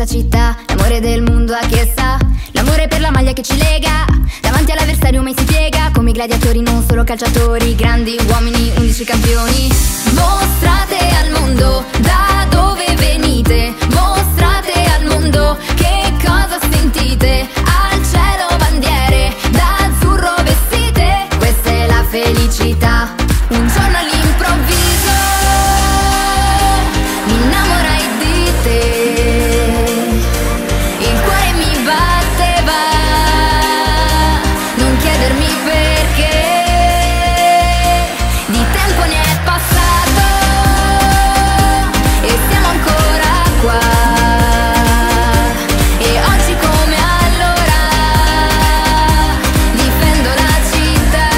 città, l'amore del mondo a chi sa, l'amore per la maglia che ci lega, davanti all'avversario mai si piega, come i gladiatori non solo calciatori, grandi uomini, 11 campioni. Mostrate al mondo da dove venite, mostrate al mondo che cosa sentite, al cielo bandiere d'azzurro vestite, questa è la felicità. Un giorno all'improvviso mi innamorai di te, il cuore mi batteva, non chiedermi perché, di tempo ne è passato e siamo ancora qua, e oggi come allora difendo la città.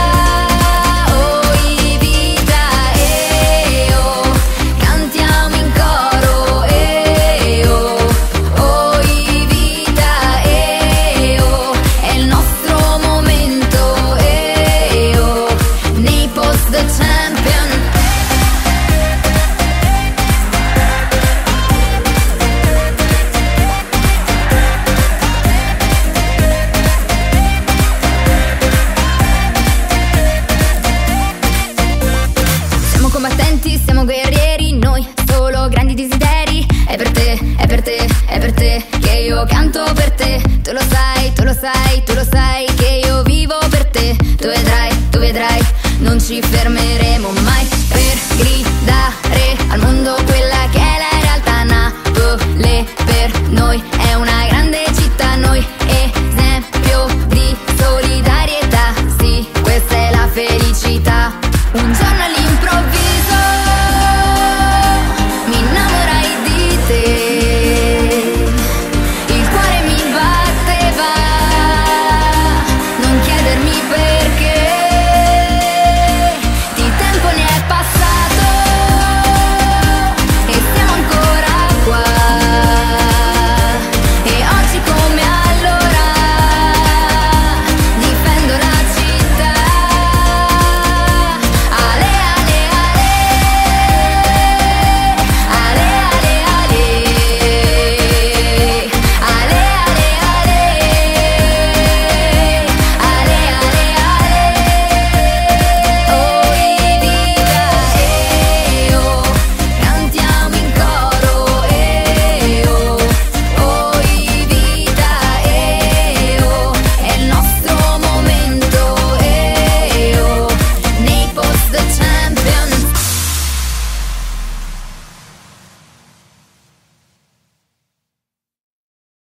Oi vita e oh, cantiamo in coro e oh, oi vita e oh, è il nostro momento e oh, Naples the champion. Siamo combattenti, siamo guerrieri, noi solo grandi desideri. È per te, è per te, è per te che io canto per te. Tu lo sai, tu lo sai, tu lo sai che io vivo per te. Tu vedrai, non ci fermerai.